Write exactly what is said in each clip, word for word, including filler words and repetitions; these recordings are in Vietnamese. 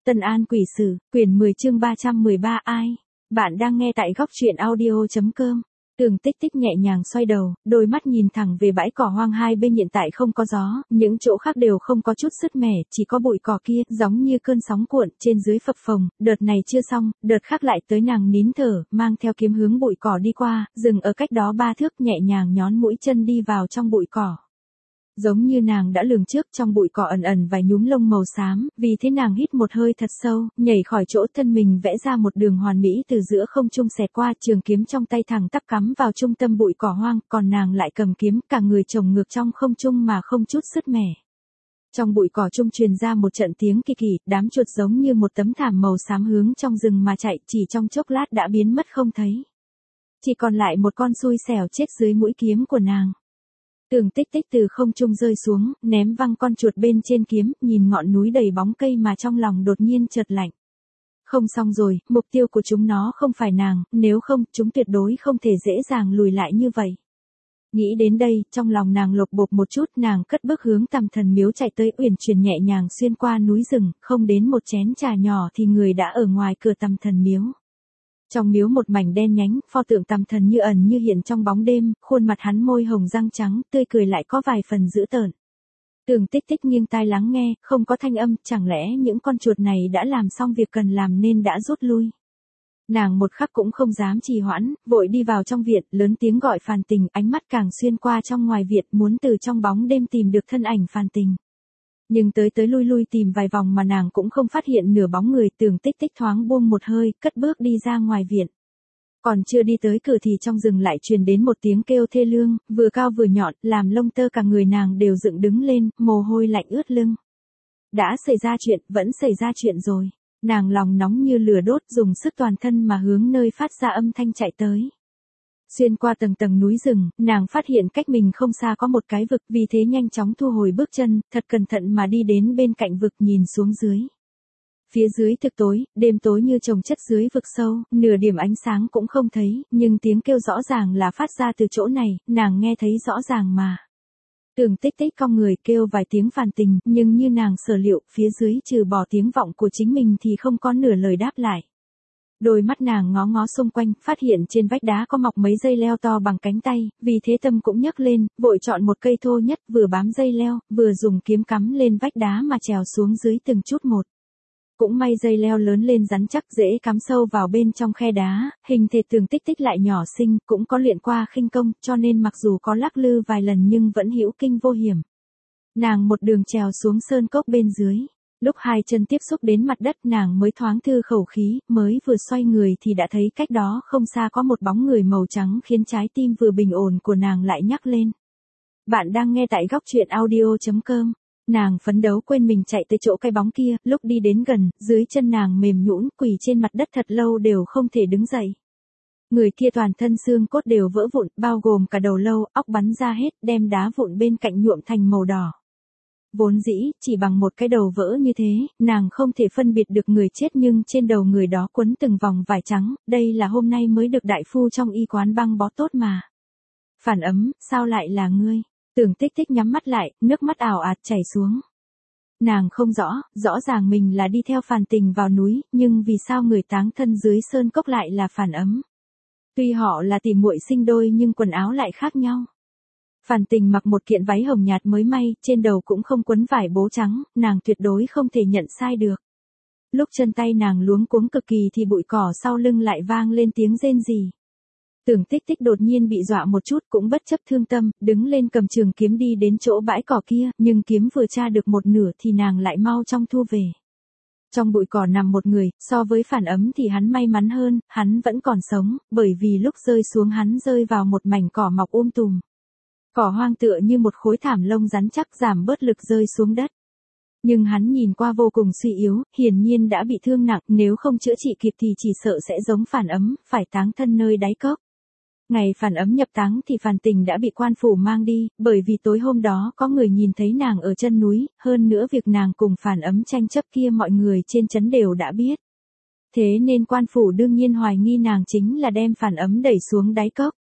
Tân An Quỷ Sử, quyển mười chương ba trăm mười ba ai? Bạn đang nghe tại góc truyện audio.com. Tường Tích Tích nhẹ nhàng xoay đầu, đôi mắt nhìn thẳng về bãi cỏ hoang hai bên hiện tại không có gió, những chỗ khác đều không có chút sứt mẻ, chỉ có bụi cỏ kia, giống như cơn sóng cuộn, trên dưới phập phồng, đợt này chưa xong, đợt khác lại tới nàng nín thở, mang theo kiếm hướng bụi cỏ đi qua, dừng ở cách đó ba thước nhẹ nhàng nhón mũi chân đi vào trong bụi cỏ. Giống như nàng đã lường trước, trong bụi cỏ ẩn ẩn vài nhúm lông màu xám, vì thế nàng hít một hơi thật sâu, nhảy khỏi chỗ thân mình vẽ ra một đường hoàn mỹ từ giữa không trung xẹt qua, trường kiếm trong tay thẳng tắp cắm vào trung tâm bụi cỏ hoang, còn nàng lại cầm kiếm, cả người chồng ngược trong không trung mà không chút sứt mẻ. Trong bụi cỏ trung truyền ra một trận tiếng kỳ kỳ, đám chuột giống như một tấm thảm màu xám hướng trong rừng mà chạy, chỉ trong chốc lát đã biến mất không thấy. Chỉ còn lại một con xui xẻo chết dưới mũi kiếm của nàng. Tường Tích Tích từ không trung rơi xuống, ném văng con chuột bên trên kiếm, nhìn ngọn núi đầy bóng cây mà trong lòng đột nhiên chợt lạnh. Không xong rồi, mục tiêu của chúng nó không phải nàng, nếu không, chúng tuyệt đối không thể dễ dàng lùi lại như vậy. Nghĩ đến đây, trong lòng nàng lột bột một chút, nàng cất bước hướng Tằm Thần Miếu chạy tới, uyển chuyển nhẹ nhàng xuyên qua núi rừng, không đến một chén trà nhỏ thì người đã ở ngoài cửa Tằm Thần Miếu. Trong miếu một mảnh đen nhánh, pho tượng Tằm Thần như ẩn như hiện trong bóng đêm, khuôn mặt hắn môi hồng răng trắng, tươi cười lại có vài phần dữ tợn. Tường Tích Tích nghiêng tai lắng nghe, không có thanh âm, chẳng lẽ những con chuột này đã làm xong việc cần làm nên đã rút lui. Nàng một khắc cũng không dám trì hoãn, vội đi vào trong viện, lớn tiếng gọi Phàn Tình, ánh mắt càng xuyên qua trong ngoài viện, muốn từ trong bóng đêm tìm được thân ảnh Phàn Tình. Nhưng tới tới lui lui tìm vài vòng mà nàng cũng không phát hiện nửa bóng người. Tường Tích Tích thoáng buông một hơi, cất bước đi ra ngoài viện. Còn chưa đi tới cửa thì trong rừng lại truyền đến một tiếng kêu thê lương, vừa cao vừa nhọn, làm lông tơ cả người nàng đều dựng đứng lên, mồ hôi lạnh ướt lưng. Đã xảy ra chuyện, vẫn xảy ra chuyện rồi. Nàng lòng nóng như lửa đốt, dùng sức toàn thân mà hướng nơi phát ra âm thanh chạy tới. Xuyên qua tầng tầng núi rừng, nàng phát hiện cách mình không xa có một cái vực, vì thế nhanh chóng thu hồi bước chân, thật cẩn thận mà đi đến bên cạnh vực nhìn xuống dưới. Phía dưới thực tối, đêm tối như chồng chất dưới vực sâu, nửa điểm ánh sáng cũng không thấy, nhưng tiếng kêu rõ ràng là phát ra từ chỗ này, nàng nghe thấy rõ ràng mà. Tường Tích Tích cong người kêu vài tiếng Phàn Tình, nhưng như nàng sở liệu, phía dưới trừ bỏ tiếng vọng của chính mình thì không có nửa lời đáp lại. Đôi mắt nàng ngó ngó xung quanh, phát hiện trên vách đá có mọc mấy dây leo to bằng cánh tay, vì thế tâm cũng nhấc lên, vội chọn một cây thô nhất, vừa bám dây leo, vừa dùng kiếm cắm lên vách đá mà trèo xuống dưới từng chút một. Cũng may dây leo lớn lên rắn chắc, dễ cắm sâu vào bên trong khe đá, hình thể Tường Tích Tích lại nhỏ xinh, cũng có luyện qua khinh công, cho nên mặc dù có lắc lư vài lần nhưng vẫn hữu kinh vô hiểm. Nàng một đường trèo xuống sơn cốc bên dưới. Lúc hai chân tiếp xúc đến mặt đất nàng mới thoáng thư khẩu khí, mới vừa xoay người thì đã thấy cách đó không xa có một bóng người màu trắng khiến trái tim vừa bình ổn của nàng lại nhắc lên. Bạn đang nghe tại góc truyện audio.com. Nàng phấn đấu quên mình chạy tới chỗ cái bóng kia, lúc đi đến gần, dưới chân nàng mềm nhũn, quỳ trên mặt đất thật lâu đều không thể đứng dậy. Người kia toàn thân xương cốt đều vỡ vụn, bao gồm cả đầu lâu, óc bắn ra hết, đem đá vụn bên cạnh nhuộm thành màu đỏ. Vốn dĩ, chỉ bằng một cái đầu vỡ như thế, nàng không thể phân biệt được người chết, nhưng trên đầu người đó quấn từng vòng vải trắng, đây là hôm nay mới được đại phu trong y quán băng bó tốt mà. Phản Ấm, sao lại là ngươi? Tường Tích Tích nhắm mắt lại, nước mắt ảo ạt chảy xuống. Nàng không rõ, rõ ràng mình là đi theo Phàn Tình vào núi, nhưng vì sao người táng thân dưới sơn cốc lại là Phản Ấm? Tuy họ là tỷ muội sinh đôi nhưng quần áo lại khác nhau. Phàn Tình mặc một kiện váy hồng nhạt mới may, trên đầu cũng không quấn vải bố trắng, nàng tuyệt đối không thể nhận sai được. Lúc chân tay nàng luống cuống cực kỳ thì bụi cỏ sau lưng lại vang lên tiếng rên rỉ. Tường Tích Tích đột nhiên bị dọa một chút, cũng bất chấp thương tâm, đứng lên cầm trường kiếm đi đến chỗ bãi cỏ kia, nhưng kiếm vừa tra được một nửa thì nàng lại mau chóng thu về. Trong bụi cỏ nằm một người, so với Phản Ấm thì hắn may mắn hơn, hắn vẫn còn sống, bởi vì lúc rơi xuống hắn rơi vào một mảnh cỏ mọc um tùm. Cỏ hoang tựa như một khối thảm lông rắn chắc, giảm bớt lực rơi xuống đất. Nhưng hắn nhìn qua vô cùng suy yếu, hiển nhiên đã bị thương nặng, nếu không chữa trị kịp thì chỉ sợ sẽ giống Phản Ấm, phải táng thân nơi đáy cốc. Ngày Phản Ấm nhập táng thì Phàn Tình đã bị quan phủ mang đi, bởi vì tối hôm đó có người nhìn thấy nàng ở chân núi, hơn nữa việc nàng cùng Phản Ấm tranh chấp kia mọi người trên trấn đều đã biết. Thế nên quan phủ đương nhiên hoài nghi nàng chính là đem Phản Ấm đẩy xuống đáy cốc.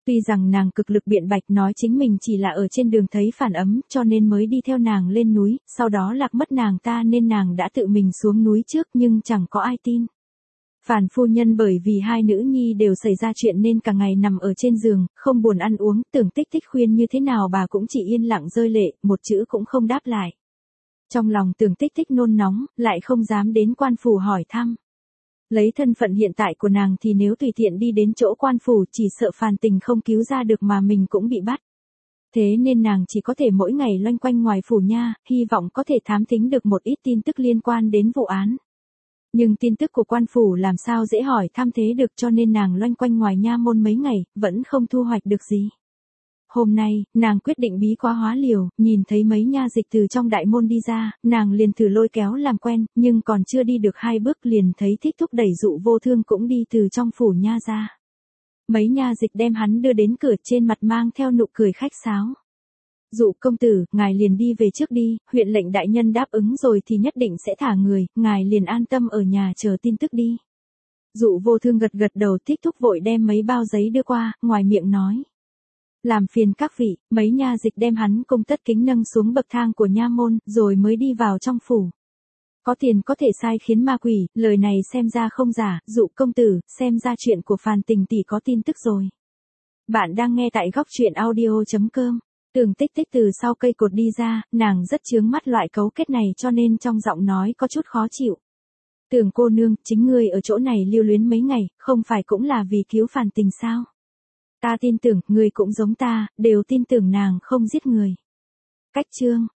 Tuy rằng nàng cực lực biện bạch nói chính mình chỉ là ở trên đường thấy phản ấm cho nên mới đi theo nàng lên núi, sau đó lạc mất nàng ta nên nàng đã tự mình xuống núi trước nhưng chẳng có ai tin. Phản phu nhân bởi vì hai nữ nhi đều xảy ra chuyện nên cả ngày nằm ở trên giường, không buồn ăn uống, Tưởng Tích Tích khuyên như thế nào bà cũng chỉ yên lặng rơi lệ, một chữ cũng không đáp lại. Trong lòng Tưởng Tích Tích nôn nóng, lại không dám đến quan phủ hỏi thăm. Lấy thân phận hiện tại của nàng thì nếu tùy tiện đi đến chỗ quan phủ chỉ sợ Phàn Tình không cứu ra được mà mình cũng bị bắt. Thế nên nàng chỉ có thể mỗi ngày loanh quanh ngoài phủ nha, hy vọng có thể thám thính được một ít tin tức liên quan đến vụ án. Nhưng tin tức của quan phủ làm sao dễ hỏi thăm thế được cho nên nàng loanh quanh ngoài nha môn mấy ngày, vẫn không thu hoạch được gì. Hôm nay, nàng quyết định bí quá hóa liều, nhìn thấy mấy nha dịch từ trong đại môn đi ra, nàng liền thử lôi kéo làm quen, nhưng còn chưa đi được hai bước liền thấy Thích Thúc đẩy Dụ Vô Thương cũng đi từ trong phủ nha ra. Mấy nha dịch đem hắn đưa đến cửa, trên mặt mang theo nụ cười khách sáo. Dụ công tử, ngài liền đi về trước đi, huyện lệnh đại nhân đáp ứng rồi thì nhất định sẽ thả người, ngài liền an tâm ở nhà chờ tin tức đi. Dụ Vô Thương gật gật đầu, Thích Thúc vội đem mấy bao giấy đưa qua, ngoài miệng nói. Làm phiền các vị, mấy nha dịch đem hắn cung tất kính nâng xuống bậc thang của nha môn, rồi mới đi vào trong phủ. Có tiền có thể sai khiến ma quỷ, lời này xem ra không giả, Dụ công tử, xem ra chuyện của Phàn Tình tỷ có tin tức rồi. Bạn đang nghe tại góc truyện audio chấm com. Tưởng Tích Tích từ sau cây cột đi ra, nàng rất chướng mắt loại cấu kết này cho nên trong giọng nói có chút khó chịu. Tưởng cô nương, chính ngươi ở chỗ này lưu luyến mấy ngày, không phải cũng là vì cứu Phàn Tình sao? Ta tin tưởng, ngươi cũng giống ta, đều tin tưởng nàng không giết người. Cách chương